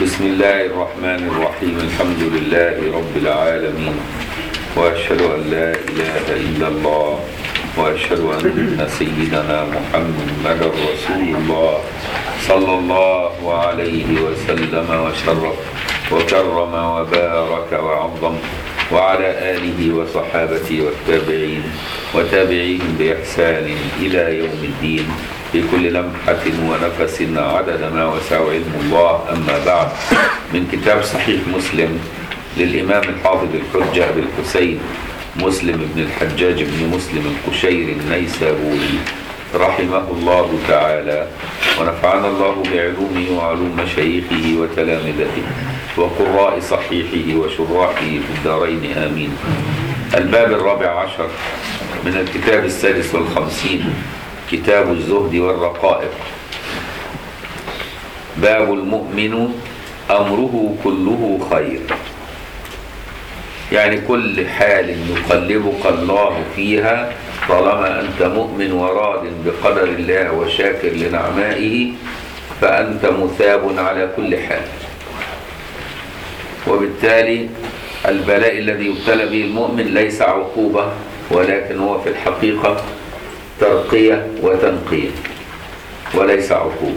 بسم الله الرحمن الرحيم. الحمد لله رب العالمين، وأشهد أن لا إله إلا الله، وأشهد أن سيدنا محمد رسول الله صلى الله عليه وسلم وشرف وكرم وبارك وعظم، وعلى آله وصحابته والتابعين وتابعيهم بإحسان إلى يوم الدين، في كل لمحة ونفس عدد ما وسع علم الله. أما بعد، من كتاب صحيح مسلم للإمام الحافظ الحجة أبي الحسين مسلم بن الحجاج بن مسلم القشيري النيسابوري رحمه الله تعالى، ونفعنا الله بعلومه وعلوم مشايخه وتلامذته وقراء صحيحه وشراحه في الدارين آمين. الباب 14 من الكتاب 56، كتاب الزهد والرقائق. باب المؤمن أمره كله خير، يعني كل حال يقلبك الله فيها طالما أنت مؤمن وراض بقدر الله وشاكر لنعمائه فأنت مثاب على كل حال. وبالتالي البلاء الذي يبتلى به المؤمن ليس عقوبة، ولكن هو في الحقيقة ترقية وتنقية، وليس عقوبة،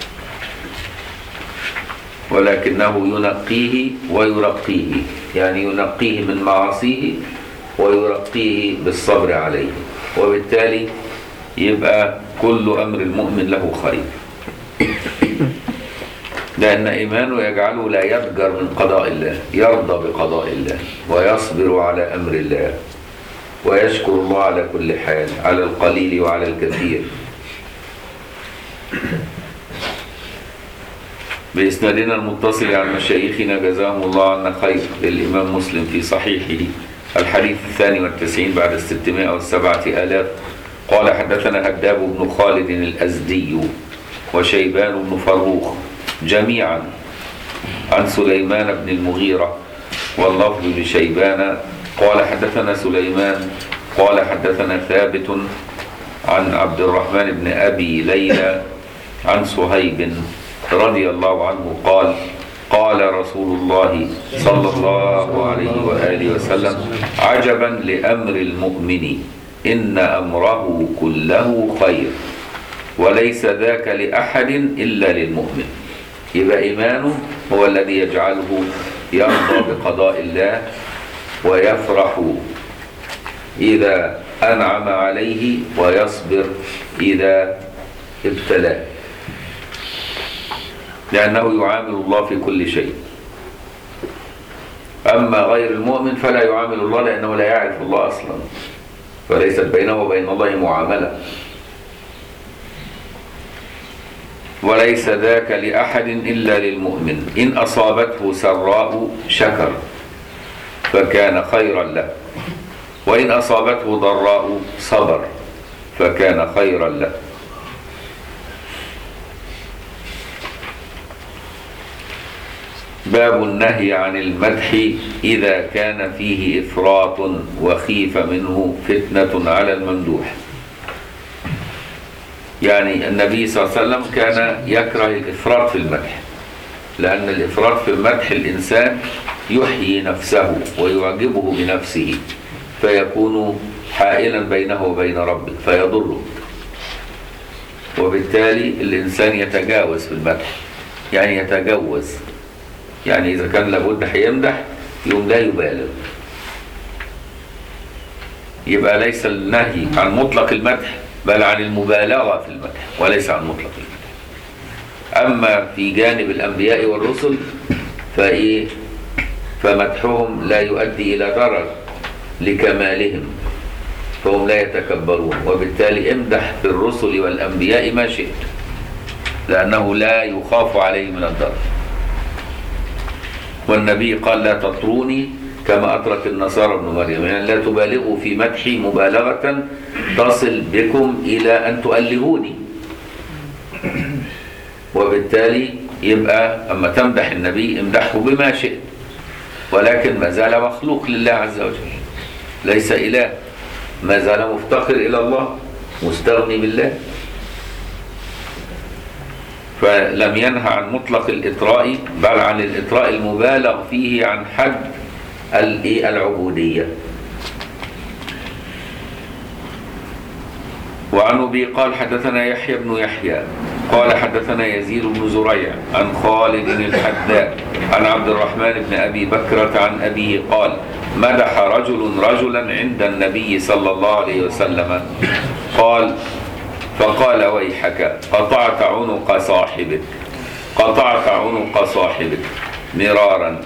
ولكنه ينقيه ويرقيه، يعني ينقيه من معاصيه ويرقيه بالصبر عليه. وبالتالي يبقى كل أمر المؤمن له خير، لأن إيمانه يجعله لا يضجر من قضاء الله، يرضى بقضاء الله ويصبر على أمر الله ويشكر الله على كل حال، على القليل وعلى الكثير. بإسنادنا المتصل عن مشايخنا جزاهم الله عنا خير للإمام مسلم في صحيحه الحديث 92 بعد 607,000 قال: حدثنا هداب بن خالد الأزدي وشيبان بن فروخ جميعا عن سليمان بن المغيرة، واللفظ لشيبان قال: حدثنا سليمان قال: حدثنا ثابت عن عبد الرحمن بن أبي ليلى عن صهيب رضي الله عنه قال: قال رسول الله صلى الله عليه وآله وسلم: عجبا لأمر المؤمن إن أمره كله خير وليس ذاك لأحد إلا للمؤمن. يبقى إيمانه هو الذي يجعله يرضى بقضاء الله ويفرح إذا أنعم عليه ويصبر إذا ابتلاه، لأنه يعامل الله في كل شيء. أما غير المؤمن فلا يعامل الله، لأنه لا يعرف الله أصلا، فليست بينه وبين الله معاملة. وليس ذاك لأحد إلا للمؤمن، إن أصابته سراء شكر فكان خيرا له، وإن أصابته ضراء صبر فكان خيرا له. باب النهي عن المدح إذا كان فيه إفراط وخيف منه فتنة على الممدوح. يعني النبي صلى الله عليه وسلم كان يكره الإفراط في المدح، لأن الإفراط في المدح الإنسان يحيي نفسه ويعجبه بنفسه، فيكون حائلا بينه وبين ربه فيضره. وبالتالي الإنسان يتجاوز في المدح، يعني يتجوز، يعني إذا كان لابد هيمدح يوم لا يبالغ. يبقى ليس النهي عن مطلق المدح بل عن المبالغة في المدح، وليس عن مطلق المدح. أما في جانب الأنبياء والرسل فمدحهم لا يؤدي إلى ضرر لكمالهم، فهم لا يتكبرون. وبالتالي امدح في الرسل والأنبياء ما شئت، لأنه لا يخاف عليه من الضرر. والنبي قال: لا تطروني كما أترك النصارى ابن مريم، يعني لا تبالغوا في مدحي مبالغة تصل بكم إلى أن تؤلهوني. وبالتالي يبقى أما تمدح النبي امدحه بما شئت، ولكن ما زال مخلوق لله عز وجل، ليس إله، ما زال مفتقر إلى الله، مستغني بالله. فلم ينهى عن مطلق الإطراء بل عن الإطراء المبالغ فيه عن حد العبودية. وعن أبي قال حدثنا يحيى بن يحيى قال حدثنا يزيد بن زريع عن خالد الحذاء عن عبد الرحمن بن أبي بكرة عن أبيه قال مدح رجل رجلا عند النبي صلى الله عليه وسلم فقال ويحك قطعت عنق صاحبك مرارا.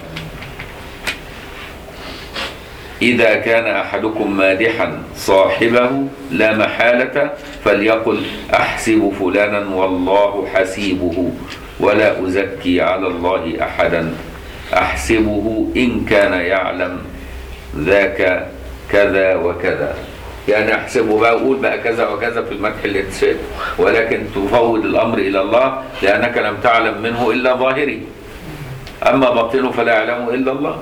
إذا كان أحدكم مادحا صاحبه لا محالة فليقل أحسب فلانا والله حسيبه ولا أزكي على الله أحدا أحسبه إن كان يعلم ذاك كذا وكذا. يعني أحسبه بقى أقول بقى كذا وكذا في المدح اللي تشاء، ولكن تفوض الأمر إلى الله لأنك لم تعلم منه إلا ظاهري، أما باطنه فلا يعلمه إلا الله.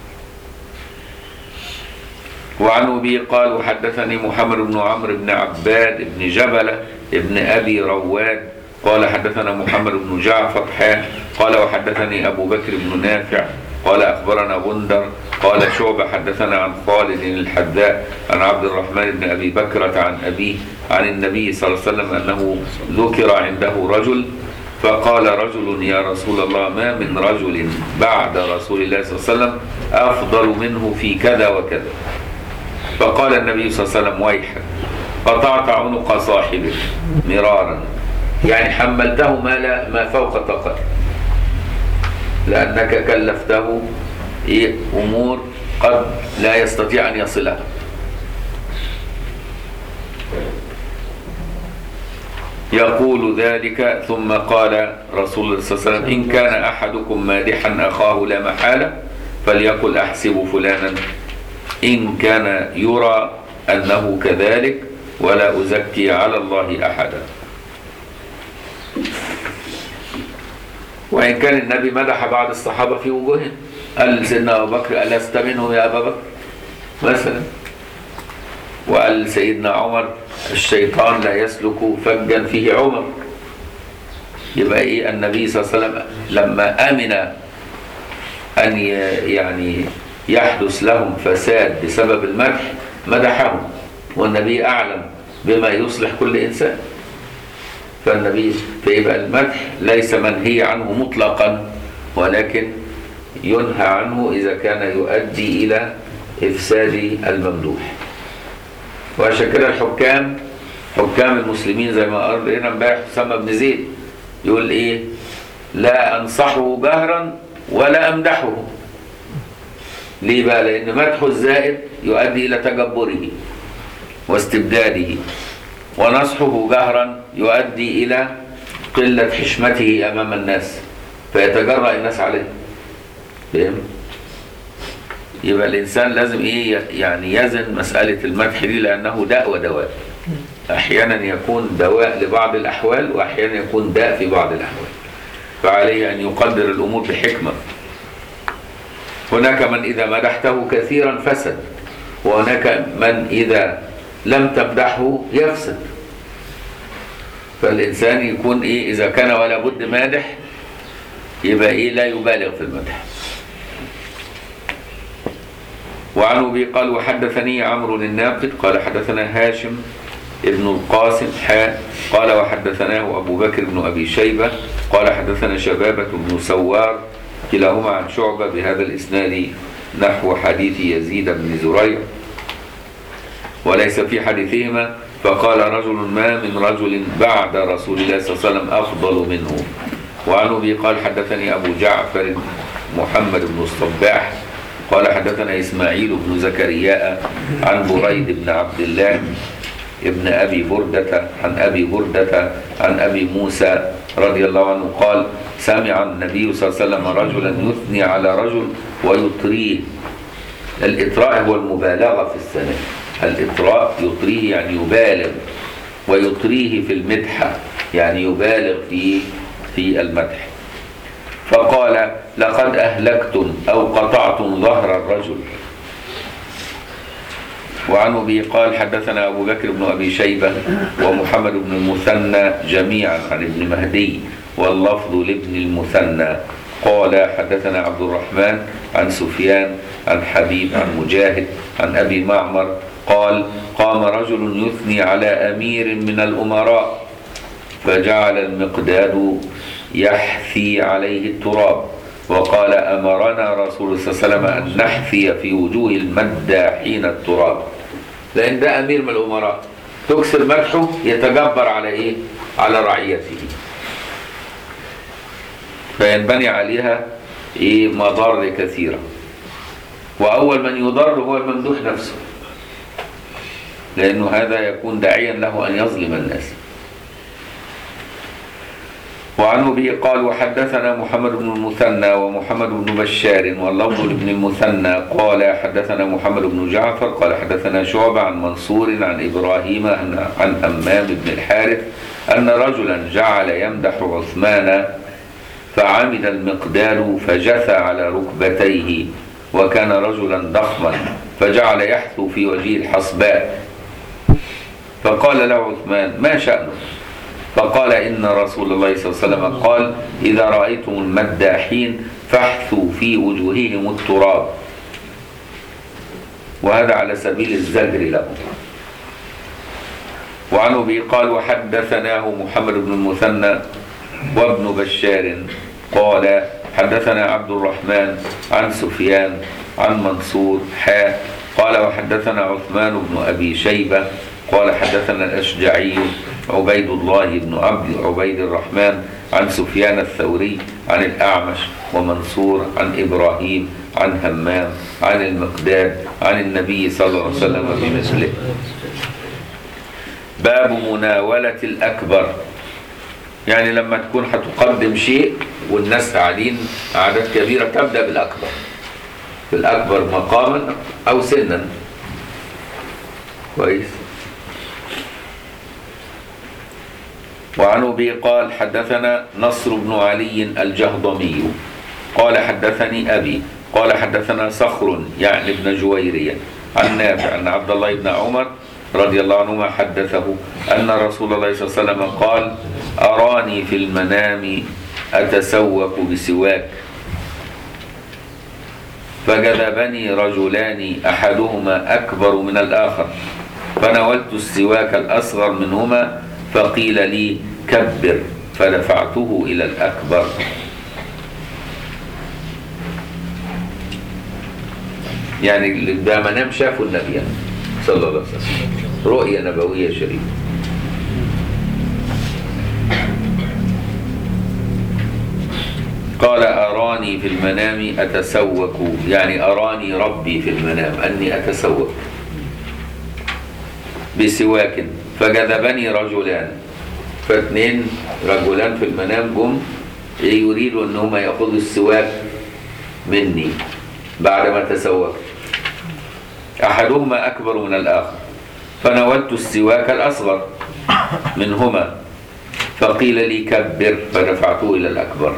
وعن أبي قال وحدثني محمد بن عمرو بن عباد بن جبلة ابن أبي رواد قال حدثنا محمد بن جعفر قال وحدثني أبو بكر بن نافع قال أخبرنا بندر قال شعبة حدثنا عن خالد الحذاء عن عبد الرحمن بن أبي بكرة عن أبيه عن النبي صلى الله عليه وسلم أنه ذكر عنده رجل فقال رجل يا رسول الله ما من رجل بعد رسول الله صلى الله عليه وسلم أفضل منه في كذا وكذا. فقال النبي صلى الله عليه وسلم ويحك قطعت عنق صاحبك مرارا، يعني حملته ما فوق طاقته لأنك كلفته أمور قد لا يستطيع أن يصلها. يقول ذلك ثم قال رسول الله صلى الله عليه وسلم إن كان أحدكم مادحا أخاه لا محالة فليقل أحسب فلانا إن كان يرى أنه كذلك ولا أزكي على الله أحدا. وإن كان النبي مدح بعض الصحابة في وجوههم، قال سيدنا أبو بكر ألست منه يا أبا بكر مثلا، وقال سيدنا عمر الشيطان لا يسلك فجا فيه عمر. يبقى إيه النبي صلى الله عليه وسلم لما أمن أن يعني يحدث لهم فساد بسبب المدح مدحهم، والنبي أعلم بما يصلح كل إنسان. فيبقى المدح ليس منهي عنه مطلقا، ولكن ينهى عنه إذا كان يؤدي إلى إفساد الممدوح. وعشان كده حكام المسلمين زي ما قال لنا امبارح أسامة بن زيد يقول إيه لا أنصحه جهرا ولا أمدحه. ليه بقى؟ لأن مدحه الزائد يؤدي إلى تجبره واستبداده، ونصحه جهرا يؤدي إلى قلة حشمته أمام الناس فيتجرأ الناس عليه. فهم؟ يبقى الإنسان لازم إيه يعني يزن مسألة المدح دي، لأنه داء ودواء. أحيانا يكون دواء لبعض الأحوال وأحيانا يكون داء في بعض الأحوال، فعليه أن يقدر الأمور بحكمة. هناك من إذا مدحته كثيرا فسد، وهناك من إذا لم تمدحه يفسد. فالإنسان يكون إيه إذا كان ولا بد مادح يبقى إيه لا يبالغ في المدح. وعن أبي قال وحدثني عمرو الناقد قال حدثنا هاشم ابن القاسم قال وحدثناه أبو بكر بن أبي شيبة قال حدثنا شبابة بن سوار كلاهما عن شعبة بهذا الإسناد نحو حديث يزيد بن زريع وليس في حديثهما. فقال رجل ما من رجل بعد رسول الله صلى الله عليه وسلم أفضل منه. وعن أبي قال حدثني أبو جعفر محمد بن الصباح قال حدثنا إسماعيل بن زكرياء عن بريد بن عبد الله ابن أبي بردة عن أبي بردة عن أبي موسى رضي الله عنه قال سمع النبي صلى الله عليه وسلم رجلا يثني على رجل ويطريه. الإطراء هو المبالغة في الثناء. الإطراء يطريه يعني يبالغ، ويطريه في المدح يعني يبالغ في المدح. فقال لقد أهلكتم أو قطعتم ظهر الرجل. وعن أبي قال حدثنا أبو بكر بن أبي شيبة ومحمد بن المثنى جميعا عن ابن مهدي واللفظ لابن المثنى قال حدثنا عبد الرحمن عن سفيان عن حبيب عن مجاهد عن أبي معمر قال قام رجل يثني على أمير من الأمراء فجعل المقداد يحثي عليه التراب وقال أمرنا رسول الله صلى الله عليه وسلم أن نحثي في وجوه المداحين التراب. لأن ده أمير من الأمراء تكسر مدحه يتجبر على إيه؟ على رعيته، فينبني عليها إيه؟ مضار كثيرة. وأول من يضر هو الممدوح نفسه، لأنه هذا يكون داعيا له أن يظلم الناس. وعنه به قال وحدثنا محمد بن المثنى ومحمد بن بشار واللفظ لابن المثنى قال حدثنا محمد بن جعفر قال حدثنا شعبة عن منصور عن إبراهيم عن همام بن الحارث أن رجلا جعل يمدح عثمان فعمد المقداد فجثى على ركبتيه وكان رجلا ضخما فجعل يحثو في وجهه الحصباء فقال له عثمان ما شأنه؟ فقال إن رسول الله صلى الله عليه وسلم قال إذا رأيتم المداحين فاحثوا في وجوههم التراب، وهذا على سبيل الزجر لهم. وعنه به قال وحدثناه محمد بن المثنى وابن بشار قال حدثنا عبد الرحمن عن سفيان عن منصور قال وحدثنا عثمان بن أبي شيبة قال حدثنا الأشجعي عبيد الله بن عبيد الرحمن عن سفيان الثوري عن الأعمش ومنصور عن إبراهيم عن همام عن المقداد عن النبي صلى الله عليه وسلم بمثله. باب مناولة الأكبر، يعني لما تكون هتقدم شيء والناس قاعدين أعداد كبيرة تبدأ بالأكبر، بالأكبر مقاما أو سنا. كويس. وعنه به قال حدثنا نصر بن علي الجهضمي قال حدثني أبي قال حدثنا صخر يعني ابن جويرية عن نافع أن عبد الله بن عمر رضي الله عنهما حدثه أن رسول الله صلى الله عليه وسلم قال أراني في المنام أتسوق بسواك فجذبني رجلان أحدهما أكبر من الآخر فناولت السواك الأصغر منهما فقيل لي كبر فدفعته إلى الأكبر. يعني ده منام شافه النبي صلى الله عليه وسلم، رؤية نبوية شريفة. قال أراني في المنام أتسوق، يعني أراني ربي في المنام أني أتسوق بسواك فجذبني رجلان، فاثنين رجلان في المنام جم يريدوا أنهم يأخذوا السواك مني بعدما تسوقت، أحدهما أكبر من الآخر فناولت السواك الأصغر منهما فقيل لي كبر فدفعته إلى الأكبر.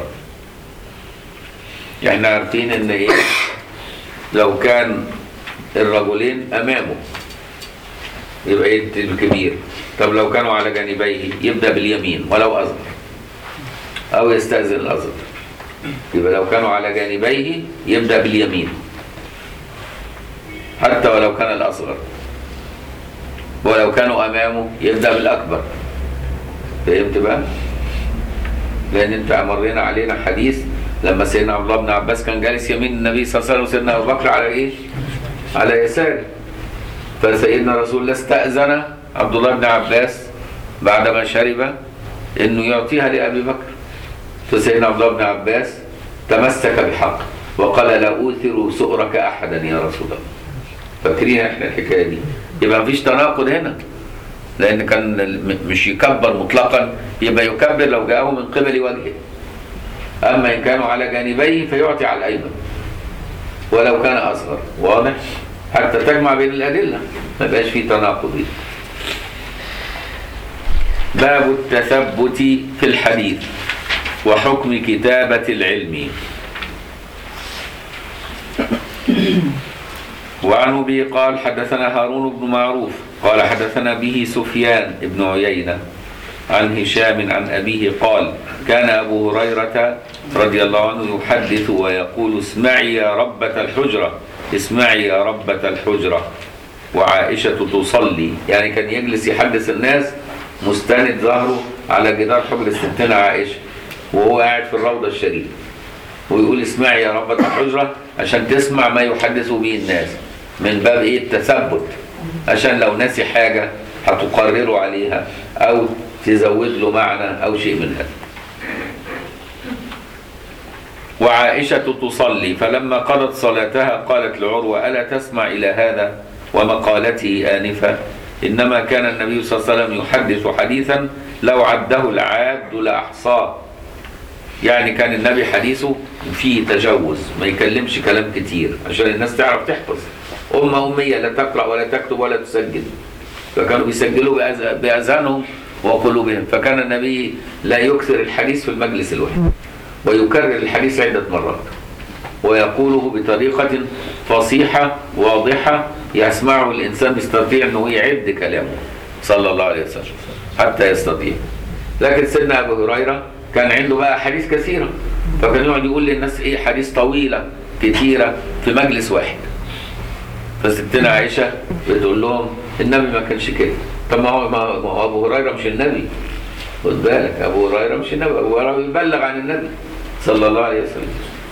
يعني عارفين ان ايه لو كان الرجلين امامه يبقى يدي الكبير، طب لو كانوا على جانبيه يبدأ باليمين ولو أصغر او يستأذن الأصغر. يبقى لو كانوا على جانبيه يبدأ باليمين حتى ولو كان الأصغر، ولو كانوا امامه يبدأ بالأكبر. فهمت بقى؟ لان انت مرينا علينا حديث لما سيدنا عبد الله بن عباس كان جالس يمين النبي صلى الله عليه وسلم وسيدنا ابو بكر على ايه؟ على يساره. فسيدنا رسول الله استأذن عبد الله بن عباس بعدما شرب انه يعطيها لابي بكر، فسيدنا عبد الله بن عباس تمسك بحق وقال لا اوثر سؤرك احدا يا رسول الله. فاكرين احنا الحكايه دي؟ يبقى مفيش تناقض هنا، لان كان مش يكبر مطلقا، يبقى يكبر لو جاءه من قبل وجهه، أما إن كانوا على جانبيه فيعطي على الأيمن ولو كان أصغر. واضح؟ حتى تجمع بين الأدلة ما بقاش فيه تناقض. باب التثبت في الحديث وحكم كتابة العلم. وعنه به قال حدثنا هارون بن معروف قال حدثنا به سفيان بن عيينة عن هشام عن أبيه قال كان أبو هريرة رضي الله عنه يحدث ويقول اسمعي يا ربة الحجرة، اسمعي يا ربة الحجرة، وعائشة تصلي. يعني كان يجلس يحدث الناس مستند ظهره على جدار حجر ستنا عائشة وهو قاعد في الروضة الشريفة، ويقول اسمعي يا ربة الحجرة عشان تسمع ما يحدث به الناس، من باب ايه؟ التثبت، عشان لو نسي حاجة هتقرروا عليها او تزود له معنى او شيء من هذا. وعائشة تصلي فلما قضت صلاتها قالت لعروة ألا تسمع إلى هذا ومقالته آنفة؟ إنما كان النبي صلى الله عليه وسلم يحدث حديثا لو عده العاد لأحصاه. يعني كان النبي حديثه فيه تجوز، ما يكلمش كلام كتير عشان الناس تعرف تحفظ. أمية لا تقرأ ولا تكتب ولا تسجل، فكانوا بيسجلوا بأذانهم وقلوبهم. فكان النبي لا يكثر الحديث في المجلس الواحد، ويكرر الحديث عدة مرات، ويقوله بطريقة فصيحة واضحة يسمعه الإنسان يستطيع أنه يعد كلامه صلى الله عليه وسلم حتى يستطيع. لكن سيدنا أبو هريرة كان عنده بقى حديث كثيرة، فكان يقعد يقول للناس إيه حديث طويلة كثيرة في مجلس واحد. فستنا عائشة بتقول لهم النبي ما كانش كده. طب ما هو أبو هريرة مش النبي، خد بالك، أبو هريرة مش النبي، أبو هريرة يبلغ عن النبي صلى الله عليه وسلم.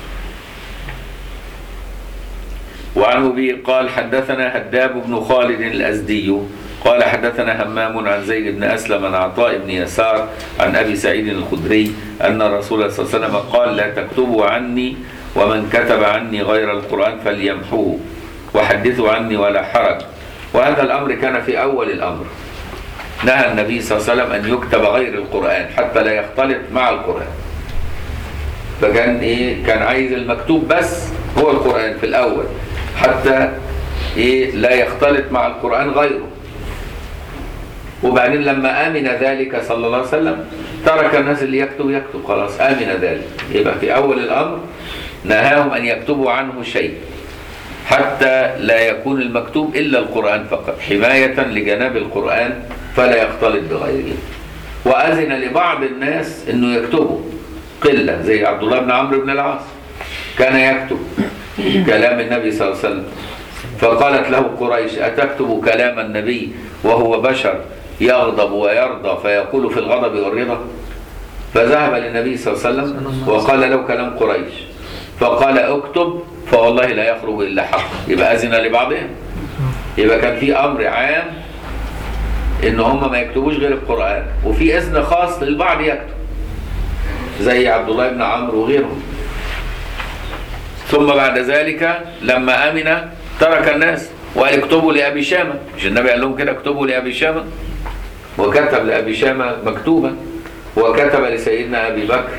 وعن أبي قال حدثنا هداب بن خالد الأزدي قال حدثنا همام عن زيد بن أسلم عن عطاء بن يسار عن أبي سعيد الخدري أن الرسول صلى الله عليه وسلم قال لا تكتبوا عني ومن كتب عني غير القرآن فليمحوه وحدثوا عني ولا حرج. وهذا الأمر كان في أول الأمر، نهى النبي صلى الله عليه وسلم أن يكتب غير القرآن حتى لا يختلط مع القرآن. فكان كان عايز المكتوب بس هو القرآن في الأول حتى لا يختلط مع القرآن غيره. وبعدين لما آمن ذلك صلى الله عليه وسلم ترك الناس اللي يكتب خلاص، آمن ذلك. يبقى في أول الأمر نهاهم أن يكتبوا عنه شيء حتى لا يكون المكتوب إلا القرآن فقط، حماية لجناب القرآن فلا يختلط بغيره. وأذن لبعض الناس أنه يكتبوا قلة، زي عبد الله بن عمرو بن العاص كان يكتب كلام النبي صلى الله عليه وسلم، فقالت له قريش أتكتب كلام النبي وهو بشر يغضب ويرضى فيقول في الغضب والرضا؟ فذهب للنبي صلى الله عليه وسلم وقال له كلام قريش، فقال اكتب فوالله لا يخرج إلا حق. يبقى أذن لبعضهم. يبقى كان في أمر عام إن هم ما يكتبوش غير القرآن، وفي إذن خاص للبعض يكتب زي عبد الله بن عمرو وغيرهم. ثم بعد ذلك لما أمن ترك الناس وقال اكتبوا لأبي شامة، مش النبي قال لهم كده اكتبوا لأبي شامة؟ وكتب لأبي شامة مكتوبا، وكتب لسيدنا أبي بكر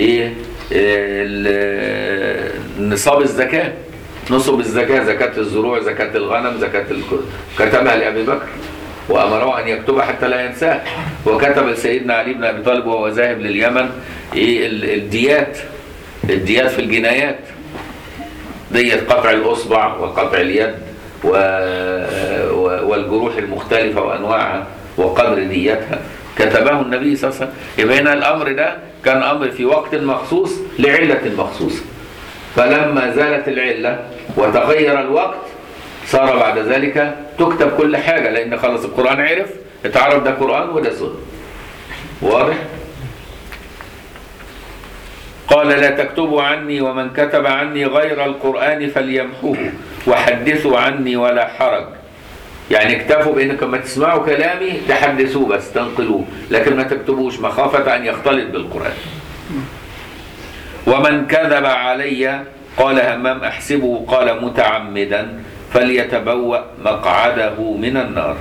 نصاب الزكاة، نصب الزكاة، زكاة الزروع، زكاة الغنم، زكاة الكل، كتبها لأبي بكر وأمره أن يكتبها حتى لا ينساه. وكتب لسيدنا علي بن أبي طالب وهو ذاهب لليمن الديات في الجنايات، دية قطع الأصبع وقطع اليد والجروح المختلفة وأنواعها وقدر ديتها، كتبه النبي صلى الله عليه وسلم. يبقى هنا الأمر ده كان أمر في وقت مخصوص لعلة مخصوصة، فلما زالت العلة وتغير الوقت صار بعد ذلك تكتب كل حاجة، لأن خلص القرآن عرف اتعرف ده قرآن وده سنة. واضح؟ قال لا تكتبوا عني ومن كتب عني غير القرآن فليمحوه وحدثوا عني ولا حرج. يعني اكتفوا بأنكم ما تسمعوا كلامي تحدثوه بس تنقلوه، لكن ما تكتبوش مخافة أن يختلط بالقرآن. ومن كذب علي قال همام أحسبه قال متعمدا فليتبوأ مقعده من النار.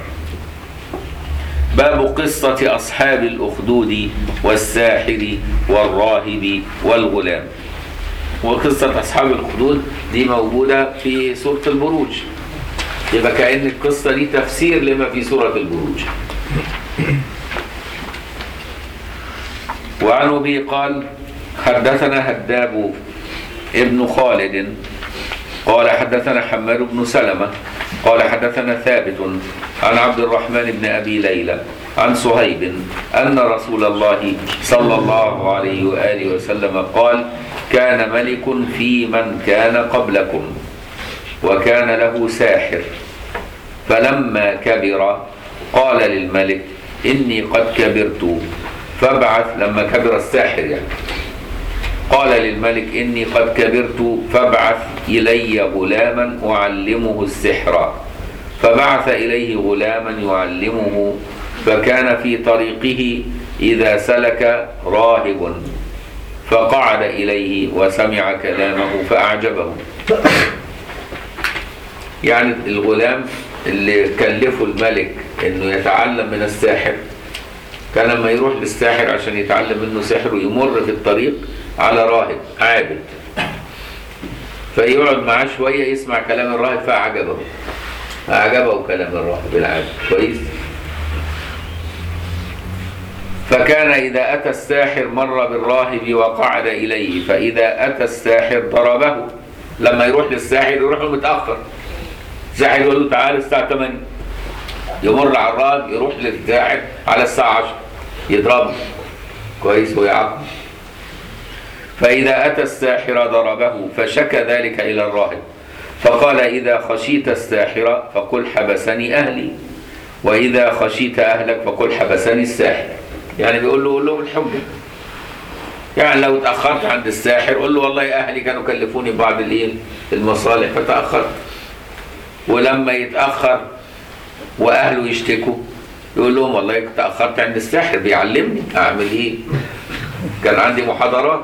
باب قصة أصحاب الأخدود والساحر والراهب والغلام. وقصة أصحاب الأخدود دي موجودة في سورة البروج، يبقى كأن القصة دي تفسير لما في سورة البروج. وعن أبي قال حدثنا هداب ابن خالد قال حدثنا حماد بن سلمة قال حدثنا ثابت عن عبد الرحمن بن أبي ليلى عن صهيب أن رسول الله صلى الله عليه وآله وسلم قال: كان ملك في من كان قبلكم وكان له ساحر، فلما كبر قال للملك: إني قد كبرت فابعث. لما كبر الساحر يعني قال للملك: إني قد كبرت فابعث إلي غلاما أعلمه السحر. فبعث إليه غلاما يعلمه، فكان في طريقه إذا سلك راهب فقعد إليه وسمع كلامه فأعجبه. يعني الغلام اللي كلفه الملك إنه يتعلم من الساحر، كان لما يروح للساحر عشان يتعلم منه سحر ويمر في الطريق على راهب عابد، فيقعد معاه شوية يسمع كلام الراهب فأعجبه كلام الراهب العابد كويس. فكان إذا أتى الساحر مر بالراهب وقعد إليه، فإذا أتى الساحر ضربه. لما يروح للساحر يروح له متأخر، الساحر يقول له تعال الساعة 8، يمر على الراهب يروح للساحر على الساعة 10 يضربه كويس ويعاقبه. فإذا أتى الساحر ضربه، فشكى ذلك إلى الراهب فقال: إذا خشيت الساحر فقل حبسني أهلي، وإذا خشيت أهلك فقل حبسني الساحر. يعني بيقول له قول له الحجة، يعني لو اتأخرت عند الساحر قول له والله أهلي كانوا كلفوني بعض المصالح فتأخرت. ولما يتأخر وأهله يشتكوا يقول لهم والله تأخرت عند الساحر بيعلمني أعمل إيه، كان عندي محاضرات.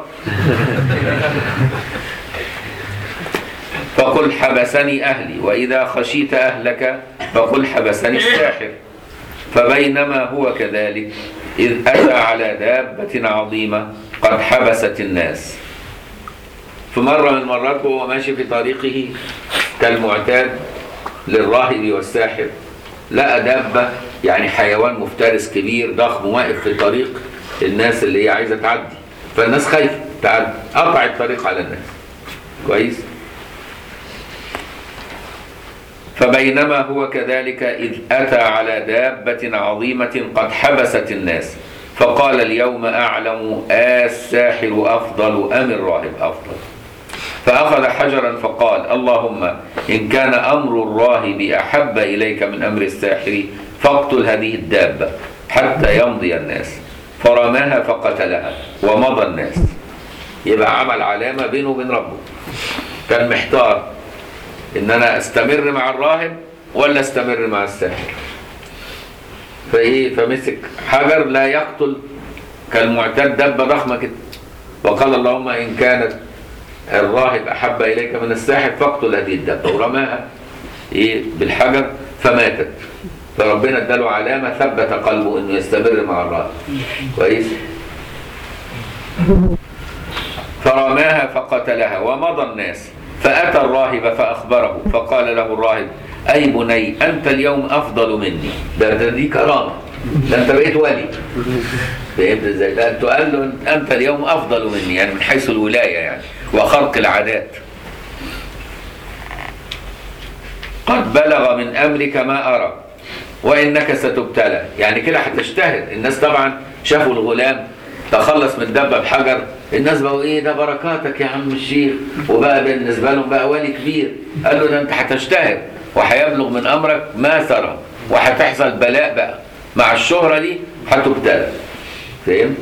فقل حبسني أهلي، وإذا خشيت أهلك فقل حبسني الساحر. فبينما هو كذلك إذ أتى على دابة عظيمة قد حبست الناس. في مرة من المرات وهو ماشي في طريقه كالمعتاد للراهب والساحر، لقى دابة يعني حيوان مفترس كبير ضخم واقف في طريق الناس اللي هي عايزة تعدي، فالناس خايفة تعدي، قطع الطريق على الناس كويس. فبينما هو كذلك إذ أتى على دابة عظيمة قد حبست الناس، فقال: اليوم أعلم الساحر أفضل أم الراهب أفضل؟ فأخذ حجرا فقال: اللهم إن كان أمر الراهب أحب إليك من أمر الساحر فاقتل هذه الدابة حتى يمضي الناس. فرماها فقتلها ومضى الناس. يبقى عمل علامة بينه وبين ربه، كان محتار إن أنا أستمر مع الراهب ولا أستمر مع الساحر. فمسك حجر لا يقتل كالمعتاد دابة ضخمة كده، وقال: اللهم إن كانت الراهب أحب إليك من الساحر فاقتل هذه الدابة، ورماها بالحجر فماتت. فربنا اداله علامة ثبت قلبه إنه يستمر مع الراهب كويس. فرماها فقتلها ومضى الناس. فأتى الراهب فأخبره فقال له الراهب: أي بني أنت اليوم أفضل مني. ده دي كرامة، ده أنت بقيت ولي. فهمت إزاي؟ ده أنت قال له أنت اليوم أفضل مني، يعني من حيث الولاية يعني وخرق العادات. قد بلغ من أمرك ما أرى وإنك ستبتلى. يعني كده هتشتهر. الناس طبعا شافوا الغلام تخلص من الدبة بحجر، الناس بقوا ايه ده بركاتك يا عم الشيخ، وبقى بالنسبة لهم بقى ولي كبير. قال له ده انت هتشتهر وهيبلغ من امرك ما ترى، وهتحصل بلاء بقى مع الشهرة دي هتبتلى. فهم؟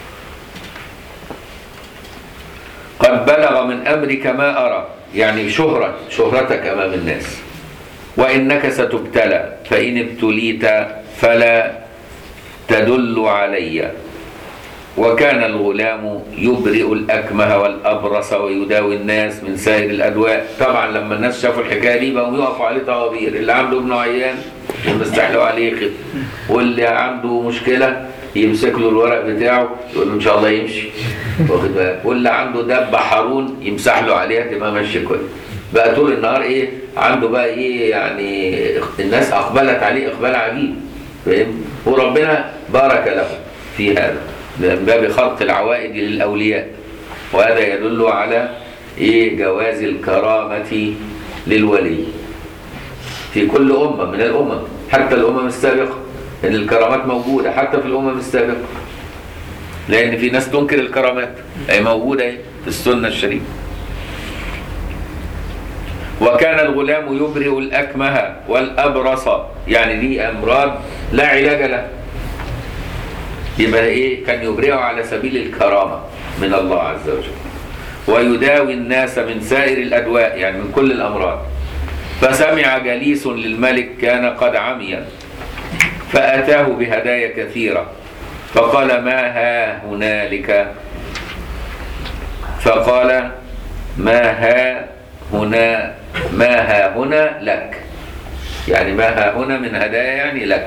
قد بلغ من امرك ما ارى، يعني شهرتك امام الناس. وانك ستبتلى، فان ابتليت فلا تدل علي. وكان الغلام يبرئ الأكمه والأبرص ويداوي الناس من سائر الأدواء. طبعا لما الناس شافوا الحكاية دي بقوا يقفوا عليه طوابير، اللي عنده ابنه عيان يمسحلوا عليه خط، واللي عنده مشكلة يمسك له الورق بتاعه يقول له إن شاء الله يمشي، واخد بالك، واللي عنده دبة حارون يمسح له عليها تبقى ماشية كويس. بقى طول النهار عنده بقى يعني الناس أقبلت عليه إقبال عجيب. فاهم؟ وربنا بارك له في هذا من باب خلق العوائد للأولياء، وهذا يدل على جواز الكرامة للولي في كل أمة من الأمم، حتى الأمم السابقة ان الكرامات موجوده حتى في الامم السابقه، لان في ناس تنكر الكرامات، هي موجوده اهي في السنه الشريفه. وكان الغلام يبرئ الأكمه والأبرص، يعني دي أمراض لا علاج لها، يبقى إيه؟ كان يبرئه على سبيل الكرامة من الله عز وجل. ويداوي الناس من سائر الأدواء، يعني من كل الأمراض. فسمع جليس للملك كان قد عمي، فأتاه بهدايا كثيرة، فقال ما ها هنالك، فقال ما ها هنا لك، يعني ما ها هنا من هدايا يعني لك.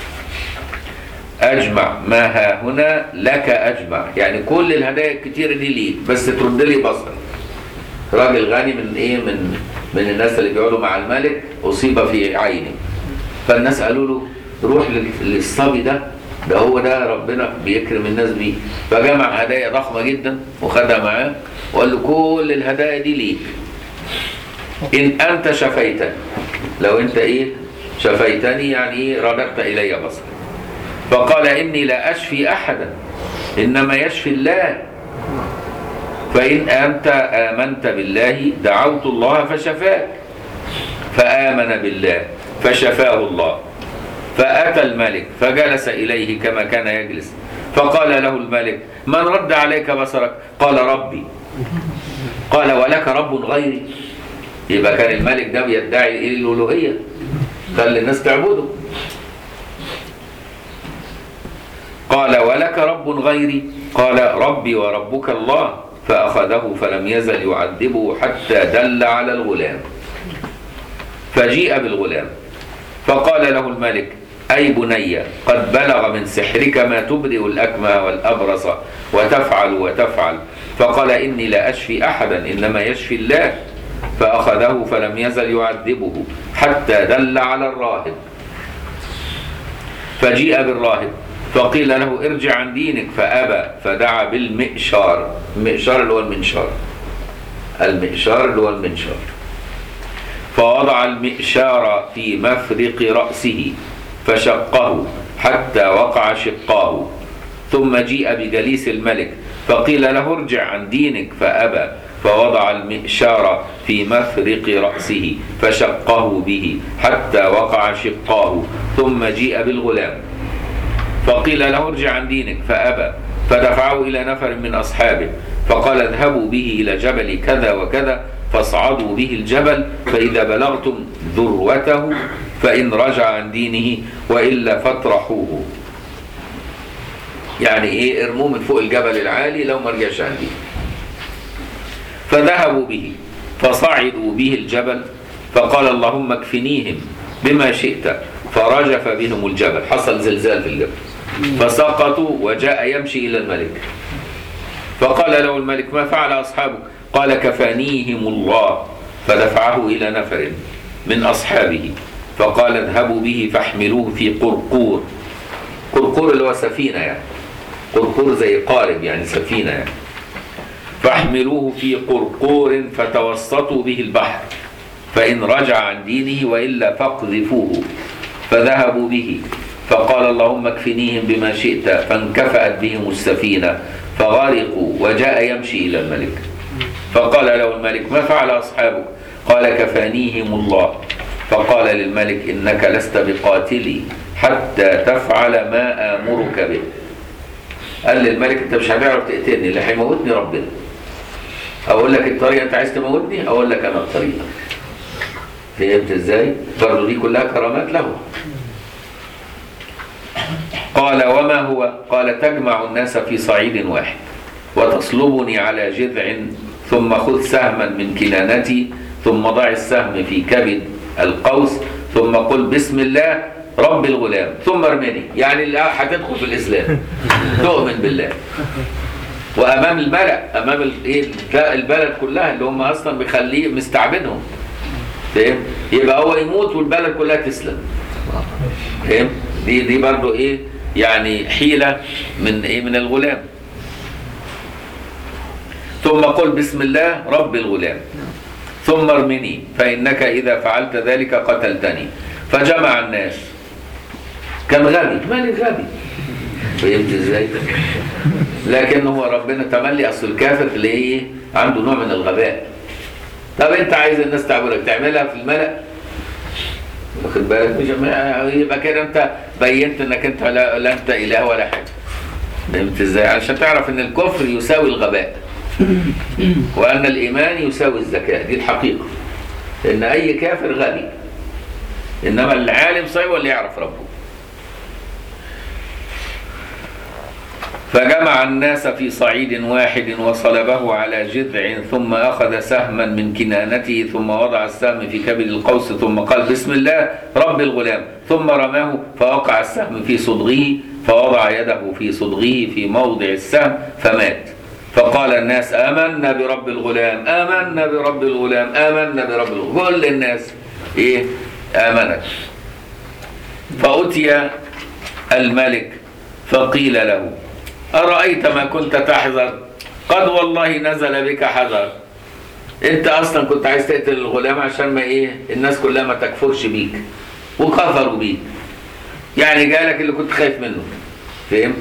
أجمع ما ها هنا لك أجمع، يعني كل الهدايا الكتيرة دي ليك، بس ترد لي بصري. راجل غني من إيه؟ من الناس اللي بيقعدوا مع الملك، أصيب في عينه، فالناس قالوا له روح للصبي ده هو ده ربنا بيكرم الناس بيه. فجمع هدايا ضخمة جدا وخدها معاه وقال له كل الهدايا دي ليك إن أنت شفيتني، لو أنت إيه شفيتني يعني إيه رددت إلي بصري. فقال إني لا أشفي أحدا إنما يشفي الله، فإن أنت آمنت بالله دعوت الله فشفاك، فآمن بالله فشفاه الله. فأتى الملك فجلس إليه كما كان يجلس، فقال له الملك من رد عليك بصرك؟ قال ربي. قال ولك رب غيري؟ يبقى كان الملك ده بيدعي ايه؟ الالوهيه، خلي الناس تعبده. قال ولك رب غيري؟ قال ربي وربك الله. فأخذه فلم يزل يعذبه حتى دل على الغلام، فجيء بالغلام فقال له الملك أي بني قد بلغ من سحرك ما تبرئ الأكمه والأبرص وتفعل. فقال إني لا أشفي أحدا إنما يشفي الله. فأخذه فلم يزل يعذبه حتى دل على الراهب، فجيء بالراهب فقيل له ارجع عن دينك فأبى، فدعا بالمئشار. المئشار اللي هو المنشار، المئشار اللي هو المنشار. فوضع المئشار في مفرق رأسه فشقه حتى وقع شقاه. ثم جيء بجليس الملك فقيل له ارجع عن دينك فأبى، فوضع المئشار في مفرق رأسه فشقه به حتى وقع شقاه. ثم جيء بالغلام فقيل له ارجع عن دينك فأبى، فدفعه إلى نفر من أصحابه فقال اذهبوا به إلى جبل كذا وكذا فاصعدوا به الجبل، فإذا بلغتم ذروته فإن رجع عن دينه وإلا فاطرحوه. يعني إيه؟ ارموه من فوق الجبل العالي لو ما رجعش عن دينه. فذهبوا به فصعدوا به الجبل، فقال اللهم اكفنيهم بما شئت، فرجف بهم الجبل، حصل زلزال في الجبل فسقطوا، وجاء يمشي إلى الملك فقال له الملك ما فعل أصحابك؟ قال كفانيهم الله. فدفعه إلى نفر من أصحابه فقال اذهبوا به فاحملوه في قرقور. قرقور اللي هو سفينة، يعني قرقور زي قارب يعني سفينة يعني. فاحملوه في قرقور فتوسطوا به البحر، فإن رجع عن دينه وإلا فاقذفوه. فذهبوا به فقال اللهم اكفنيهم بما شئت، فانكفأت بهم السفينة فغرقوا، وجاء يمشي إلى الملك فقال له الملك ما فعل أصحابك؟ قال كفانيهم الله. فقال للملك إنك لست بقاتلي حتى تفعل ما آمرك به. قال للملك انت مش هتعرف تقتلني، اللي هيموتني ربنا. اقول لك الطريقه انت عايز تموتني، اقول لك انا الطريقه. فهمت ازاي؟ برضه دي كلها كرامات له. قال وما هو؟ قال تجمع الناس في صعيد واحد وتصلبني على جذع، ثم خذ سهما من كنانتي، ثم ضع السهم في كبد القوس، ثم قل بسم الله رب الغلام ثم ارمني. يعني هتدخل في الإسلام تؤمن بالله، وأمام الملأ، أمام البلد كلها اللي هم أصلا بيخليه مستعبدهم. فاهم؟ يبقى هو يموت والبلد كلها تسلم. فاهم؟ دي برضو إيه يعني حيلة من إيه؟ من الغلام. ثم قل بسم الله رب الغلام ثم ارمني، فإنك إذا فعلت ذلك قتلتني. فجمع الناس كان غبي، مالك غبي، فهمت ازاي؟ لكن هو ربنا تملي، اصل الكافر اللي ايه عنده نوع من الغباء. طب انت عايز الناس تعبدك تعملها في الملأ، واخد بالك؟ مش يبقى كده انت بينت انك انت لا انت اله ولا حاجه. فهمت ازاي؟ علشان تعرف ان الكفر يساوي الغباء وان الايمان يساوي الذكاء، دي الحقيقه. ان اي كافر غبي، انما العالم صحيح هو اللي يعرف ربه. فجمع الناس في صعيد واحد وصلبه على جذع، ثم أخذ سهما من كنانته، ثم وضع السهم في كبد القوس، ثم قال بسم الله رب الغلام، ثم رماه فوقع السهم في صدغه، فوضع يده في صدغه في موضع السهم فمات. فقال الناس آمنا برب الغلام، آمنا برب الغلام، آمنا برب الغلام. كل الناس إيه؟ آمنت. فأتي الملك فقيل له أرأيت ما كنت تحذر؟ قد والله نزل بك حذر. انت اصلا كنت عايز تقتل الغلام عشان ما ايه الناس كلها ما تكفرش بيك وكفروا بيك، يعني جالك اللي كنت خايف منه. فهم؟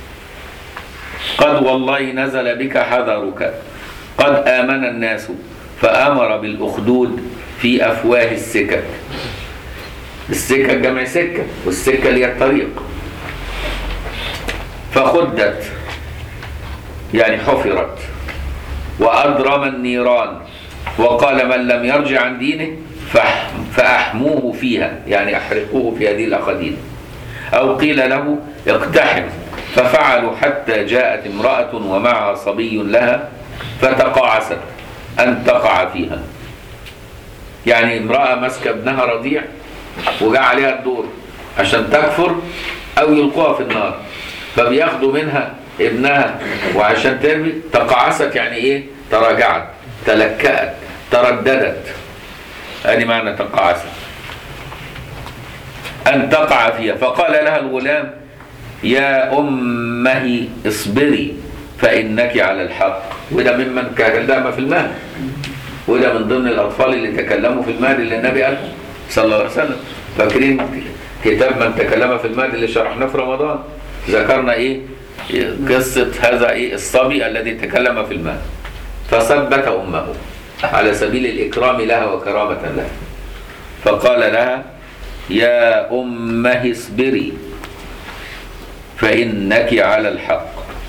قد والله نزل بك حذرك. قد آمن الناس فأمر بالأخدود في أفواه السكك. السكك جمع سكة، والسكة اللي هي الطريق. فخدت يعني حفرت، وأضرم النيران، وقال من لم يرجع عن دينه فأحموه فيها، يعني أحرقوه في هذه الأخدين. أو قيل له اقتحم، ففعلوا حتى جاءت امرأة ومعها صبي لها فتقاعست أن تقع فيها. يعني امرأة ماسكة ابنها رضيع وجاء عليها الدور عشان تكفر أو يلقوها في النار، فبياخدوا منها ابنها وعشان ترمي. تقاعست يعني ايه؟ تراجعت، تلكأت، ترددت. ادي معنى تقاعست، ان تقع فيها. فقال لها الغلام يا أمه اصبري فإنك على الحق. وده ممن تكلم في المهد، وده من ضمن الأطفال اللي تكلموا في المهد اللي النبي قال صلى الله عليه وسلم. فاكرين كتاب من تكلم في المهد اللي شرحناه في رمضان؟ ذكرنا ايه قصة هذا ايه الصبي الذي تكلم في المهد، فثبت أمه على سبيل الإكرام لها وكرامة لها. فقال لها يا أمه اصبري فإنك على الحق.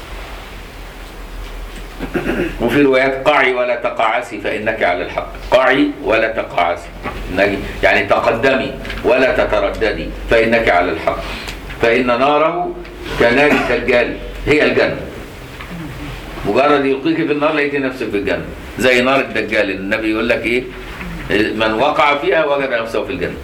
وفي روايات قعي ولا تقاعسي فإنك على الحق. قعي ولا تقاعسي يعني تقدمي ولا تترددي فإنك على الحق. فإن ناره كنار الدجال هي الجنة. مجرد يلقيك في النار لقيت نفسك في الجنة، زي نار الدجال. النبي يقول لك ايه؟ من وقع فيها وجد نفسه في الجنة.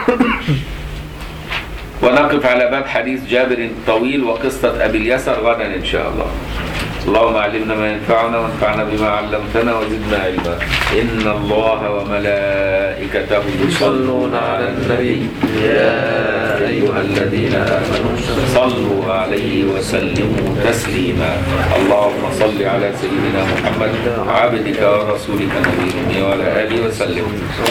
ونقف على باب حديث جابر طويل وقصة أبي اليسر غدا إن شاء الله. اللهم علمنا ما ينفعنا وانفعنا بما علمتنا وزدنا علما. إن الله وملائكته يصلون على النبي يا أيها الذين آمنوا صلوا عليه وسلموا تسليما. اللهم صل على سيدنا محمد عبدك ورسولك نبي الأمي وعلى آله وسلم.